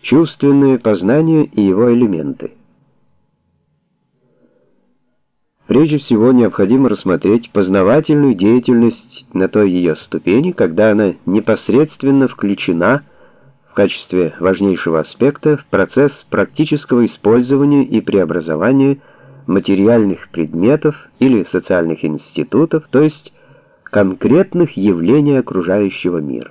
Чувственное познание и его элементы. Прежде всего необходимо рассмотреть познавательную деятельность на той ее ступени, когда она непосредственно включена в качестве важнейшего аспекта в процесс практического использования и преобразования материальных предметов или социальных институтов, то есть конкретных явлений окружающего мира.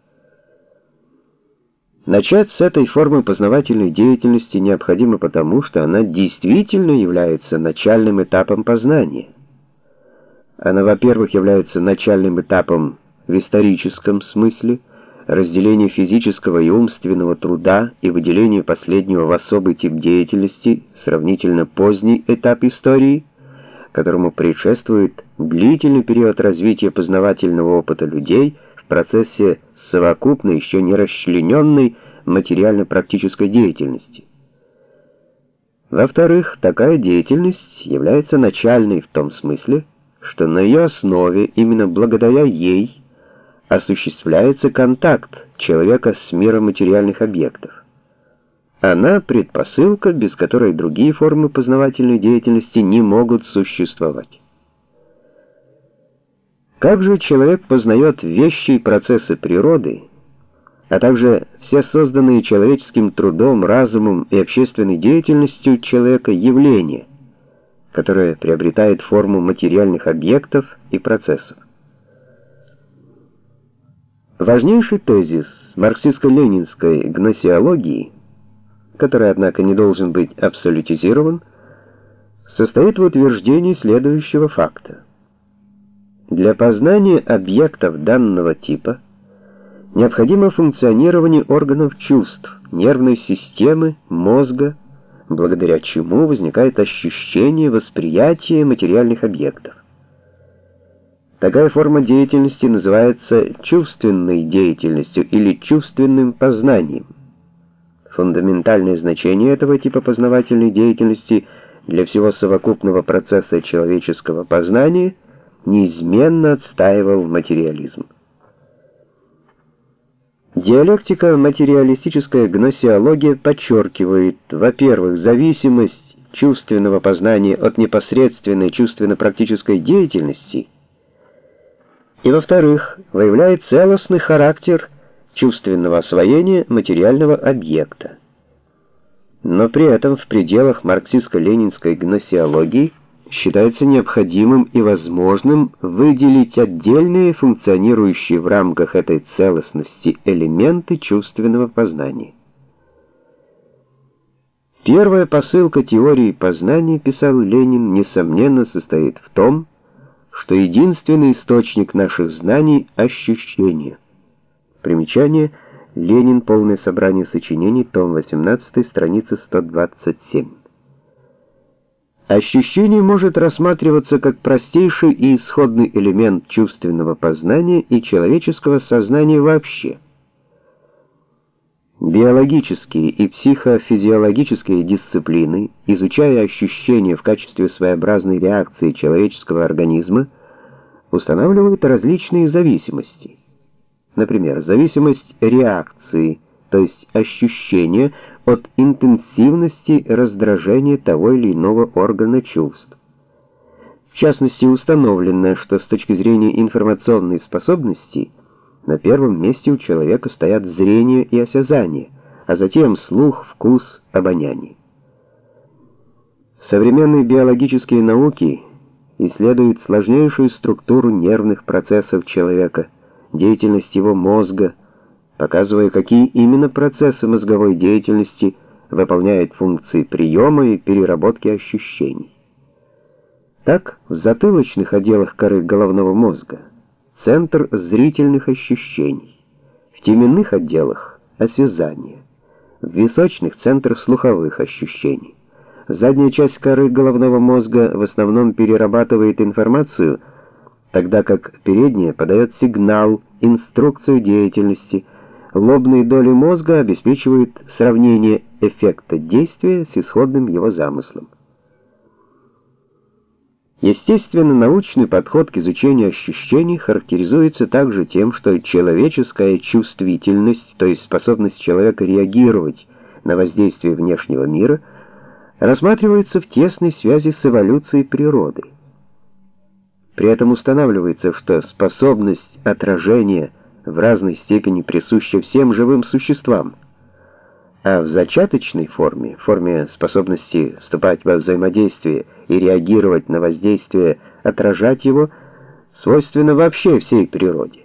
Начать с этой формы познавательной деятельности необходимо потому, что она действительно является начальным этапом познания. Она, во-первых, является начальным этапом в историческом смысле, разделения физического и умственного труда и выделения последнего в особый тип деятельности, сравнительно поздний этап истории, которому предшествует длительный период развития познавательного опыта людей в процессе совокупной, еще не расчлененной материально-практической деятельности. Во-вторых, такая деятельность является начальной в том смысле, что на ее основе, именно благодаря ей, осуществляется контакт человека с миром материальных объектов. Она предпосылка, без которой другие формы познавательной деятельности не могут существовать. Как же человек познает вещи и процессы природы, а также все созданные человеческим трудом, разумом и общественной деятельностью человека явления, которое приобретает форму материальных объектов и процессов? Важнейший тезис марксистско-ленинской гносеологии, который, однако, не должен быть абсолютизирован, состоит в утверждении следующего факта. Для познания объектов данного типа необходимо функционирование органов чувств, нервной системы, мозга, благодаря чему возникает ощущение восприятия материальных объектов. Такая форма деятельности называется чувственной деятельностью или чувственным познанием. Фундаментальное значение этого типа познавательной деятельности для всего совокупного процесса человеческого познания неизменно отстаивал материализм. Диалектико-материалистическая гносеология подчеркивает, во-первых, зависимость чувственного познания от непосредственной чувственно-практической деятельности, и, во-вторых, выявляет целостный характер чувственного освоения материального объекта. Но при этом в пределах марксистско-ленинской гносеологии считается необходимым и возможным выделить отдельные, функционирующие в рамках этой целостности элементы чувственного познания. Первая посылка теории познания, писал Ленин, несомненно состоит в том, что единственный источник наших знаний — ощущение. Примечание: Ленин. Полное собрание сочинений. Том 18. Страница 127. Ощущение может рассматриваться как простейший и исходный элемент чувственного познания и человеческого сознания вообще. Биологические и психофизиологические дисциплины, изучая ощущения в качестве своеобразной реакции человеческого организма, устанавливают различные зависимости. Например, зависимость реакции, то есть ощущения, от интенсивности раздражения того или иного органа чувств. В частности, установлено, что с точки зрения информационной способности на первом месте у человека стоят зрение и осязание, а затем слух, вкус, обоняние. Современные биологические науки исследуют сложнейшую структуру нервных процессов человека, деятельность его мозга, показывая, какие именно процессы мозговой деятельности выполняют функции приема и переработки ощущений. Так, в затылочных отделах коры головного мозга центр зрительных ощущений, в теменных отделах — осязание, в височных — центр слуховых ощущений. Задняя часть коры головного мозга в основном перерабатывает информацию, тогда как передняя подает сигнал, инструкцию деятельности. Лобные доли мозга обеспечивают сравнение эффекта действия с исходным его замыслом. Естественно-научный подход к изучению ощущений характеризуется также тем, что человеческая чувствительность, то есть способность человека реагировать на воздействие внешнего мира рассматриваются в тесной связи с эволюцией природы. При этом устанавливается, что способность отражения в разной степени присуща всем живым существам, а в зачаточной форме, способности вступать во взаимодействие и реагировать на воздействие, отражать его, свойственно вообще всей природе.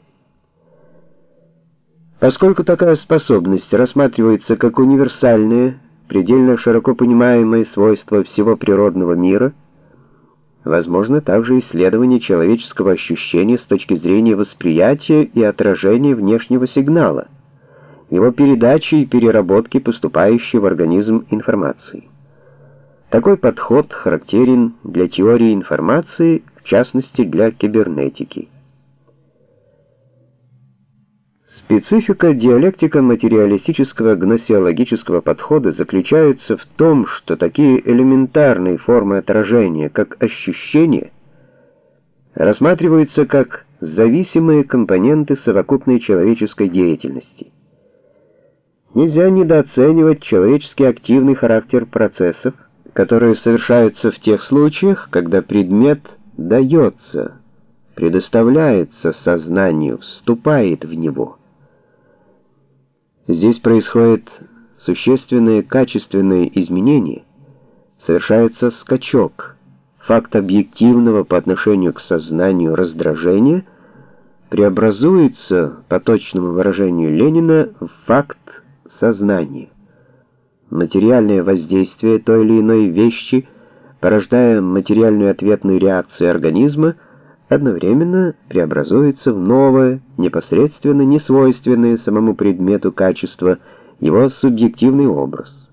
Поскольку такая способность рассматривается как универсальное, предельно широко понимаемое свойство всего природного мира, возможно также исследование человеческого ощущения с точки зрения восприятия и отражения внешнего сигнала, его передачи и переработки поступающей в организм информации. Такой подход характерен для теории информации, в частности для кибернетики. Специфика диалектико-материалистического гносеологического подхода заключается в том, что такие элементарные формы отражения, как ощущение, рассматриваются как зависимые компоненты совокупной человеческой деятельности. Нельзя недооценивать человечески активный характер процессов, которые совершаются в тех случаях, когда предмет дается, предоставляется сознанию, вступает в него. Здесь происходит существенное качественное изменение, совершается скачок. Факт объективного по отношению к сознанию раздражения преобразуется, по точному выражению Ленина, в факт сознания. Материальное воздействие той или иной вещи, порождая материальную ответную реакцию организма, одновременно преобразуется в новое, непосредственно несвойственное самому предмету качество, его субъективный образ.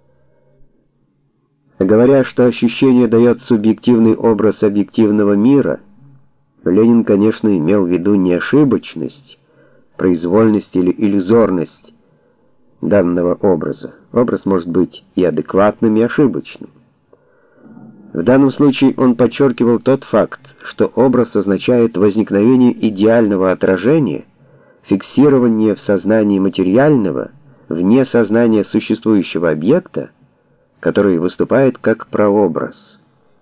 Говоря, что ощущение дает субъективный образ объективного мира, Ленин, конечно, имел в виду не ошибочность, произвольность или иллюзорность данного образа. Образ может быть и адекватным, и ошибочным. В данном случае он подчеркивал тот факт, что образ означает возникновение идеального отражения, фиксирование в сознании материального, вне сознания существующего объекта, который выступает как прообраз.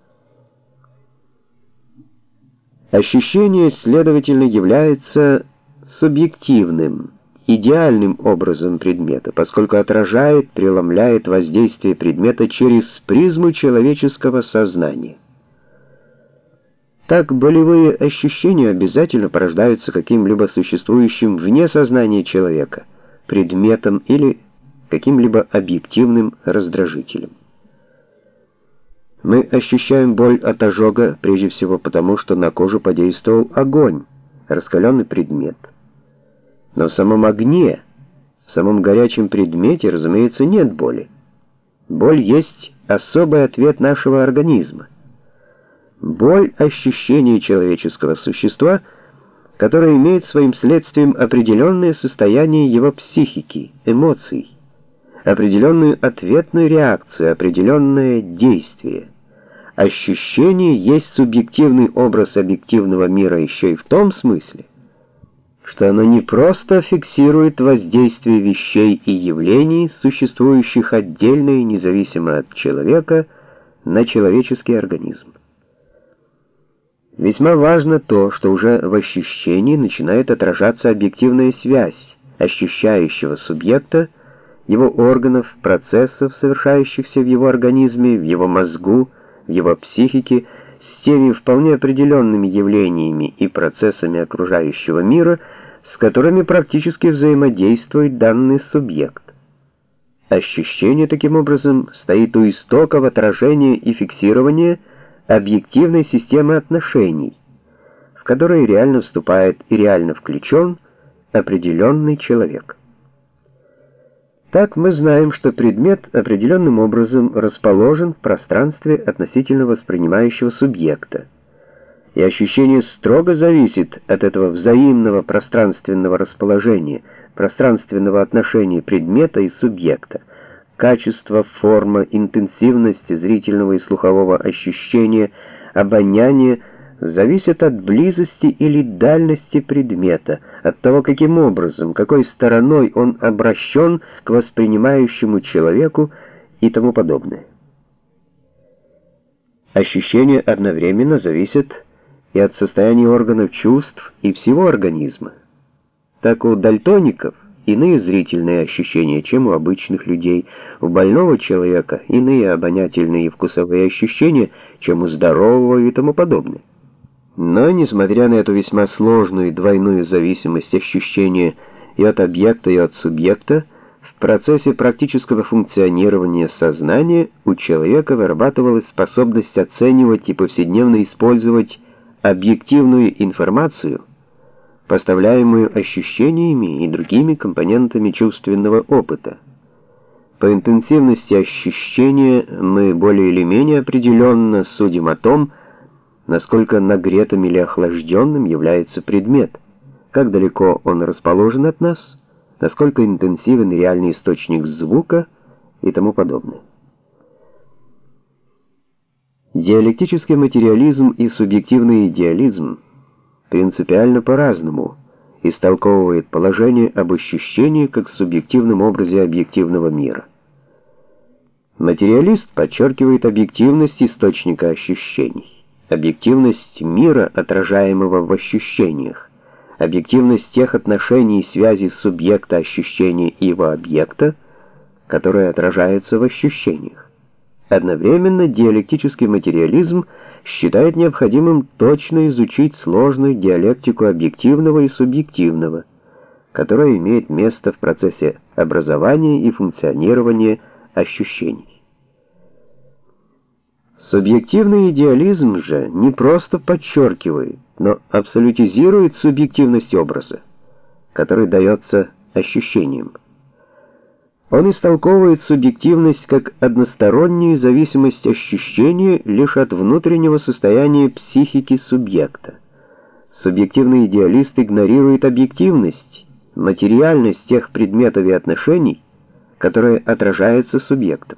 Ощущение, следовательно, является субъективным, идеальным образом предмета, поскольку отражает, преломляет воздействие предмета через призму человеческого сознания. Так болевые ощущения обязательно порождаются каким-либо существующим вне сознания человека, предметом или каким-либо объективным раздражителем. Мы ощущаем боль от ожога прежде всего потому, что на кожу подействовал огонь, раскаленный предмет. Но в самом огне, в самом горячем предмете, разумеется, нет боли. Боль есть особый ответ нашего организма. Боль — ощущение человеческого существа, которое имеет своим следствием определенное состояние его психики, эмоций, определенную ответную реакцию, определенное действие. Ощущение есть субъективный образ объективного мира еще и в том смысле, что оно не просто фиксирует воздействие вещей и явлений, существующих отдельно и независимо от человека, на человеческий организм. Весьма важно то, что уже в ощущении начинает отражаться объективная связь ощущающего субъекта, его органов, процессов, совершающихся в его организме, в его мозгу, в его психике, с теми вполне определенными явлениями и процессами окружающего мира, с которыми практически взаимодействует данный субъект. Ощущение, таким образом, стоит у истоков отражения и фиксирования объективной системы отношений, в которой реально вступает и реально включен определенный человек. Так мы знаем, что предмет определенным образом расположен в пространстве относительно воспринимающего субъекта, и ощущение строго зависит от этого взаимного пространственного расположения, пространственного отношения предмета и субъекта. Качество, форма, интенсивность зрительного и слухового ощущения, обоняния зависят от близости или дальности предмета, от того, каким образом, какой стороной он обращен к воспринимающему человеку и тому подобное. Ощущения одновременно зависят и от состояния органов чувств и всего организма. Так у дальтоников иные зрительные ощущения, чем у обычных людей, у больного человека иные обонятельные и вкусовые ощущения, чем у здорового и тому подобное. Но, несмотря на эту весьма сложную двойную зависимость ощущения и от объекта, и от субъекта, в процессе практического функционирования сознания у человека вырабатывалась способность оценивать и повседневно использовать объективную информацию, поставляемую ощущениями и другими компонентами чувственного опыта. По интенсивности ощущения мы более или менее определенно судим о том, насколько нагретым или охлажденным является предмет, как далеко он расположен от нас, насколько интенсивен реальный источник звука и тому подобное. Диалектический материализм и субъективный идеализм принципиально по-разному истолковывает положение об ощущении как субъективном образе объективного мира. Материалист подчеркивает объективность источника ощущений, объективность мира, отражаемого в ощущениях, объективность тех отношений и связей субъекта ощущения и его объекта, которые отражаются в ощущениях. Одновременно диалектический материализм считает необходимым точно изучить сложную диалектику объективного и субъективного, которая имеет место в процессе образования и функционирования ощущений. Субъективный идеализм же не просто подчеркивает, но абсолютизирует субъективность образа, который дается ощущениям. Он истолковывает субъективность как одностороннюю зависимость ощущения лишь от внутреннего состояния психики субъекта. Субъективный идеалист игнорирует объективность, материальность тех предметов и отношений, которые отражаются субъектом.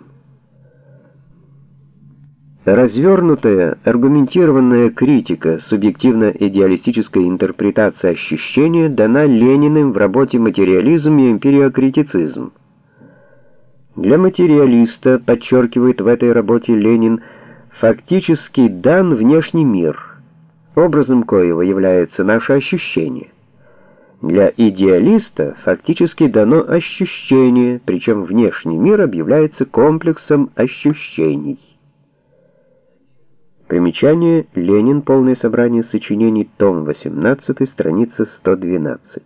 Развернутая, аргументированная критика субъективно-идеалистической интерпретации ощущения дана Лениным в работе «Материализм и эмпириокритицизм». Для материалиста, подчеркивает в этой работе Ленин, фактически дан внешний мир, образом коего является наше ощущение. Для идеалиста фактически дано ощущение, причем внешний мир объявляется комплексом ощущений. Примечание. Ленин. Полное собрание сочинений. Том 18. Страница 112.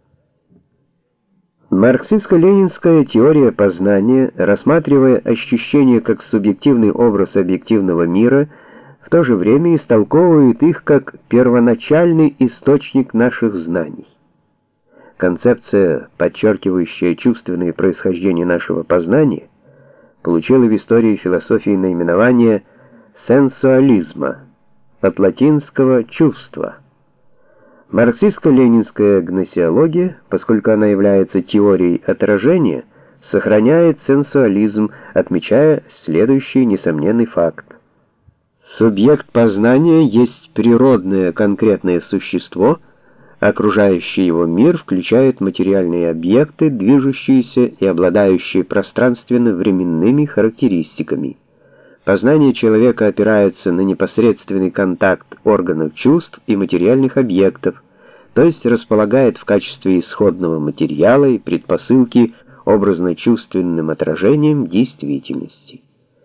Марксистско-ленинская теория познания, рассматривая ощущения как субъективный образ объективного мира, в то же время истолковывает их как первоначальный источник наших знаний. Концепция, подчеркивающая чувственное происхождение нашего познания, получила в истории философии наименование сенсуализма, от латинского «чувство». Марксистско-ленинская гносеология, поскольку она является теорией отражения, сохраняет сенсуализм, отмечая следующий несомненный факт. Субъект познания есть природное конкретное существо, окружающий его мир включает материальные объекты, движущиеся и обладающие пространственно-временными характеристиками. Познание человека опирается на непосредственный контакт органов чувств и материальных объектов, то есть располагает в качестве исходного материала и предпосылки образно-чувственным отражением действительности.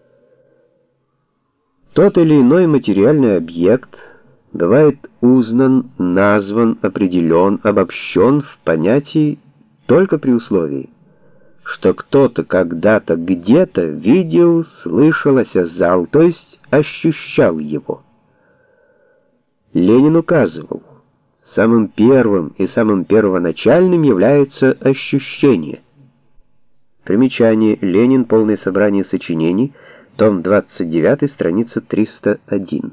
Тот или иной материальный объект бывает узнан, назван, определен, обобщен в понятии только при условии, что кто-то когда-то где-то видел, слышал, осязал, то есть ощущал его. Ленин указывал, самым первым и самым первоначальным является ощущение. Примечание. Ленин. Полное собрание сочинений. Том 29, страница 301.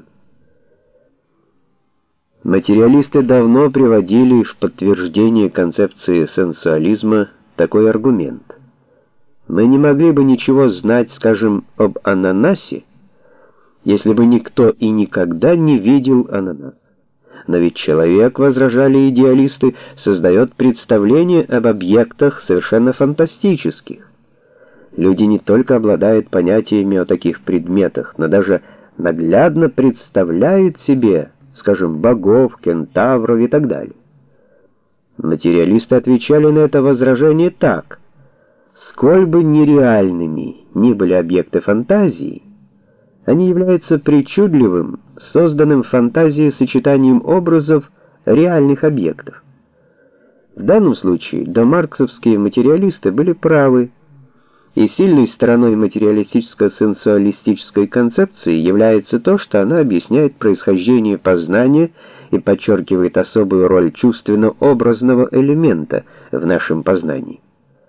Материалисты давно приводили в подтверждение концепции сенсуализма такой аргумент. Мы не могли бы ничего знать, скажем, об ананасе, если бы никто и никогда не видел ананас. Но ведь человек, возражали идеалисты, создает представление об объектах совершенно фантастических. Люди не только обладают понятиями о таких предметах, но даже наглядно представляют себе, скажем, богов, кентавров и так далее. Материалисты отвечали на это возражение так: сколь бы нереальными ни были объекты фантазии, они являются причудливым, созданным фантазией сочетанием образов реальных объектов. В данном случае домарксовские материалисты были правы, и сильной стороной материалистическо-сенсуалистической концепции является то, что она объясняет происхождение познания и подчеркивает особую роль чувственно-образного элемента в нашем познании.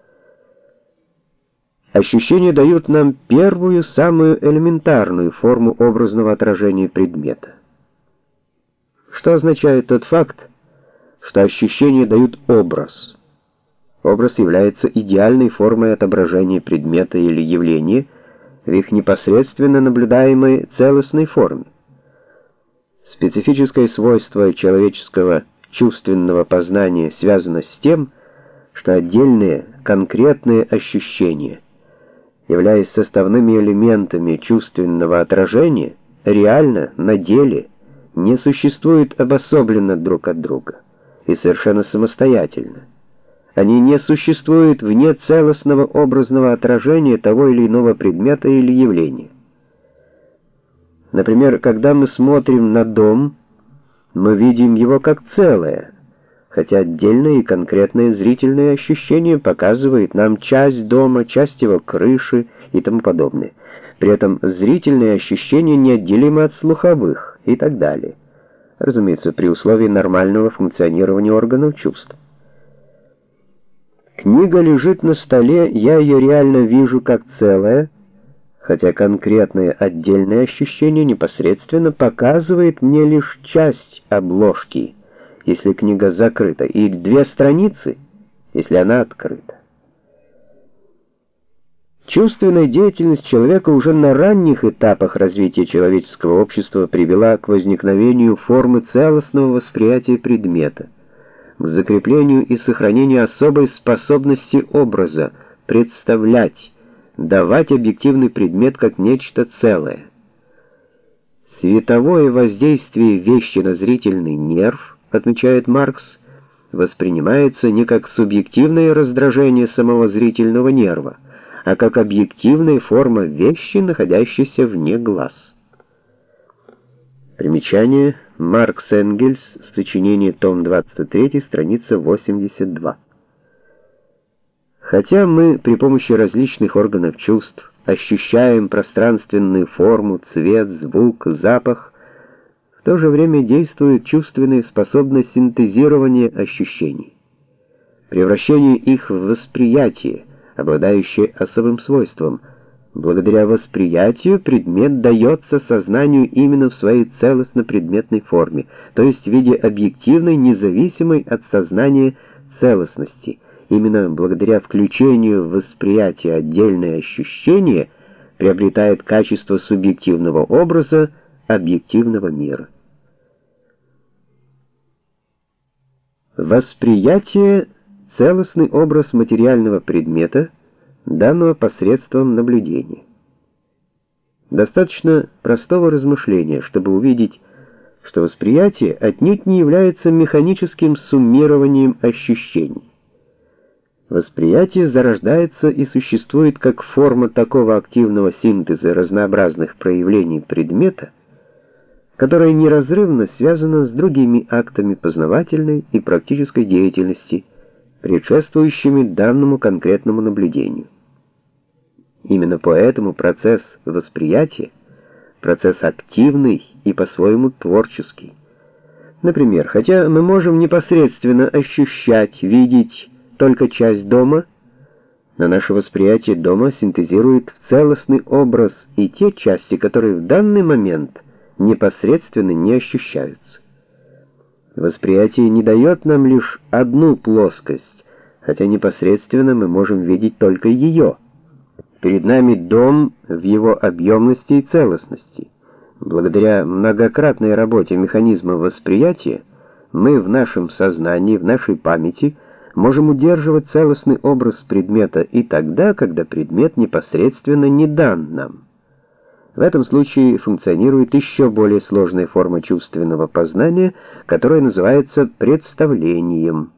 Ощущения дают нам первую, самую элементарную форму образного отражения предмета. Что означает тот факт, что ощущения дают образ? Образ является идеальной формой отображения предмета или явления в их непосредственно наблюдаемой целостной форме. Специфическое свойство человеческого чувственного познания связано с тем, что отдельные конкретные ощущения, являясь составными элементами чувственного отражения, реально, на деле, не существуют обособленно друг от друга и совершенно самостоятельно. Они не существуют вне целостного образного отражения того или иного предмета или явления. Например, когда мы смотрим на дом, мы видим его как целое, хотя отдельное и конкретное зрительное ощущение показывает нам часть дома, часть его крыши и тому подобное. При этом зрительные ощущения неотделимы от слуховых и так далее. Разумеется, при условии нормального функционирования органов чувств. Книга лежит на столе, я ее реально вижу как целое, хотя конкретное отдельное ощущение непосредственно показывает мне лишь часть обложки, если книга закрыта, и 2 страницы, если она открыта. Чувственная деятельность человека уже на ранних этапах развития человеческого общества привела к возникновению формы целостного восприятия предмета, к закреплению и сохранению особой способности образа представлять, давать объективный предмет как нечто целое. Световое воздействие вещи на зрительный нерв, отмечает Маркс, воспринимается не как субъективное раздражение самого зрительного нерва, а как объективная форма вещи, находящейся вне глаз. Примечание: Маркс Энгельс, сочинение, том 23, страница 82. Хотя мы при помощи различных органов чувств ощущаем пространственную форму, цвет, звук, запах, в то же время действует чувственная способность синтезирования ощущений, превращение их в восприятие, обладающее особым свойством. Благодаря восприятию предмет дается сознанию именно в своей целостно-предметной форме, то есть в виде объективной, независимой от сознания целостности. Именно благодаря включению в восприятие отдельное ощущение приобретает качество субъективного образа объективного мира. Восприятие — целостный образ материального предмета, данного посредством наблюдения. Достаточно простого размышления, чтобы увидеть, что восприятие отнюдь не является механическим суммированием ощущений. Восприятие зарождается и существует как форма такого активного синтеза разнообразных проявлений предмета, которая неразрывно связана с другими актами познавательной и практической деятельности, предшествующими данному конкретному наблюдению. Именно поэтому процесс восприятия — процесс активный и по-своему творческий. Например, хотя мы можем непосредственно ощущать, видеть только часть дома, но наше восприятие дома синтезирует в целостный образ и те части, которые в данный момент непосредственно не ощущаются. Восприятие не дает нам лишь одну плоскость, хотя непосредственно мы можем видеть только ее. Перед нами дом в его объемности и целостности. Благодаря многократной работе механизма восприятия мы в нашем сознании, в нашей памяти можем удерживать целостный образ предмета и тогда, когда предмет непосредственно не дан нам. В этом случае функционирует еще более сложная форма чувственного познания, которая называется представлением.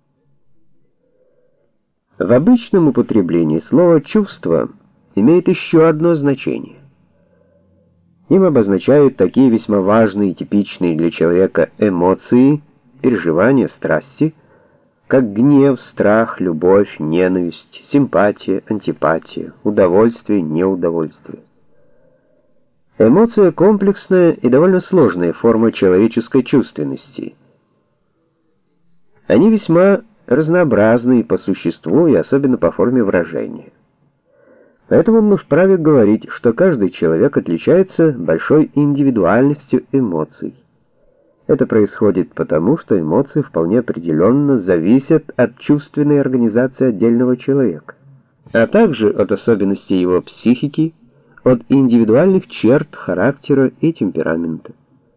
В обычном употреблении слово «чувство» имеет еще одно значение. Им обозначают такие весьма важные и типичные для человека эмоции, переживания, страсти, как гнев, страх, любовь, ненависть, симпатия, антипатия, удовольствие, неудовольствие. Эмоция — комплексная и довольно сложная форма человеческой чувственности. Они весьма разнообразны по существу и особенно по форме выражения. Поэтому мы вправе говорить, что каждый человек отличается большой индивидуальностью эмоций. Это происходит потому, что эмоции вполне определенно зависят от чувственной организации отдельного человека, а также от особенностей его психики, от индивидуальных черт характера и темперамента.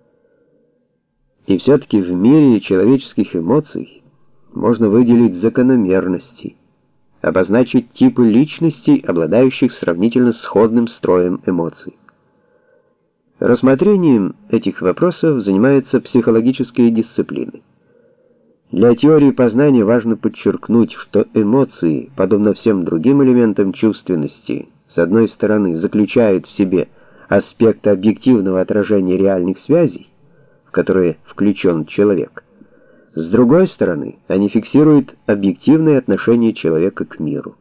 И все-таки в мире человеческих эмоций можно выделить закономерности, обозначить типы личностей, обладающих сравнительно сходным строем эмоций. Рассмотрением этих вопросов занимаются психологические дисциплины. Для теории познания важно подчеркнуть, что эмоции, подобно всем другим элементам чувственности, с одной стороны, заключают в себе аспекты объективного отражения реальных связей, в которые включен человек. С другой стороны, они фиксируют объективное отношение человека к миру.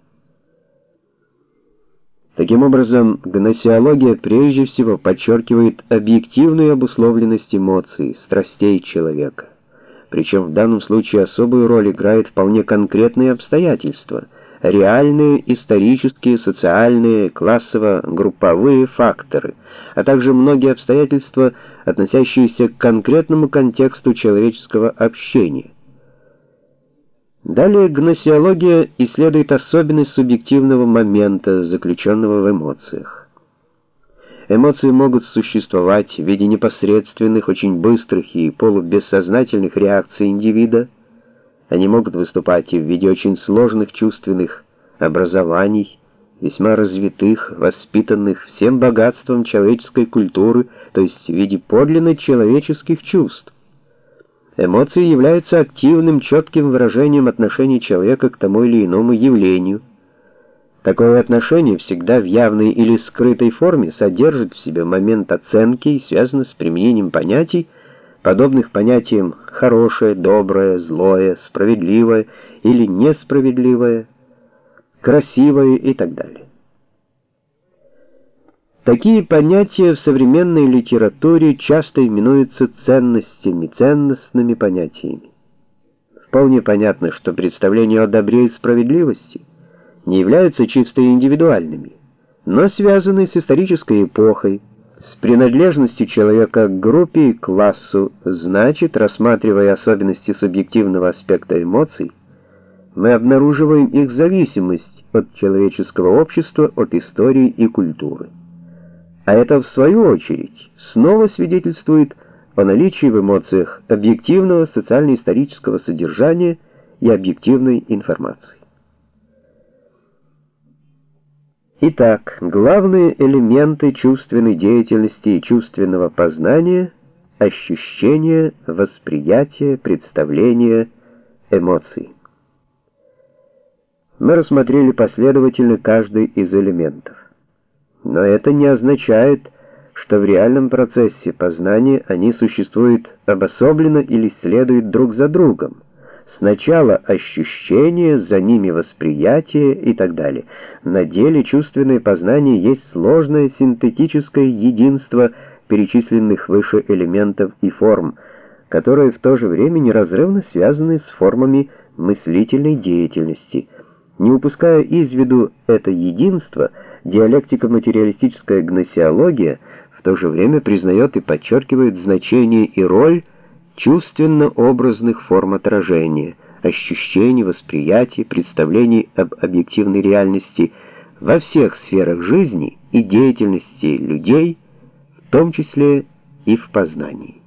Таким образом, гносеология прежде всего подчеркивает объективную обусловленность эмоций, страстей человека. Причем в данном случае особую роль играют вполне конкретные обстоятельства, реальные, исторические, социальные, классово-групповые факторы, а также многие обстоятельства, относящиеся к конкретному контексту человеческого общения. Далее гносеология исследует особенность субъективного момента, заключенного в эмоциях. Эмоции могут существовать в виде непосредственных, очень быстрых и полубессознательных реакций индивида. Они могут выступать и в виде очень сложных чувственных образований, весьма развитых, воспитанных всем богатством человеческой культуры, то есть в виде подлинно человеческих чувств. Эмоции являются активным, четким выражением отношения человека к тому или иному явлению. Такое отношение всегда в явной или скрытой форме содержит в себе момент оценки и связано с применением понятий, подобных понятиям хорошее, доброе, злое, справедливое или несправедливое, красивое и так далее. Такие понятия в современной литературе часто именуются ценностями, ценностными понятиями. Вполне понятно, что представления о добре и справедливости не являются чисто индивидуальными, но связаны с исторической эпохой, с принадлежностью человека к группе и классу. Значит, рассматривая особенности субъективного аспекта эмоций, мы обнаруживаем их зависимость от человеческого общества, от истории и культуры. А это, в свою очередь, снова свидетельствует о наличии в эмоциях объективного социально-исторического содержания и объективной информации. Итак, главные элементы чувственной деятельности и чувственного познания — ощущение, восприятие, представление, эмоции. Мы рассмотрели последовательно каждый из элементов. Но это не означает, что в реальном процессе познания они существуют обособленно или следуют друг за другом. Сначала ощущение, за ними восприятие и так далее. На деле чувственное познание есть сложное синтетическое единство перечисленных выше элементов и форм, которые в то же время неразрывно связаны с формами мыслительной деятельности. Не упуская из виду это единство, диалектико-материалистическая гносеология в то же время признает и подчеркивает значение и роль чувственно-образных форм отражения, ощущений, восприятий, представлений об объективной реальности во всех сферах жизни и деятельности людей, в том числе и в познании.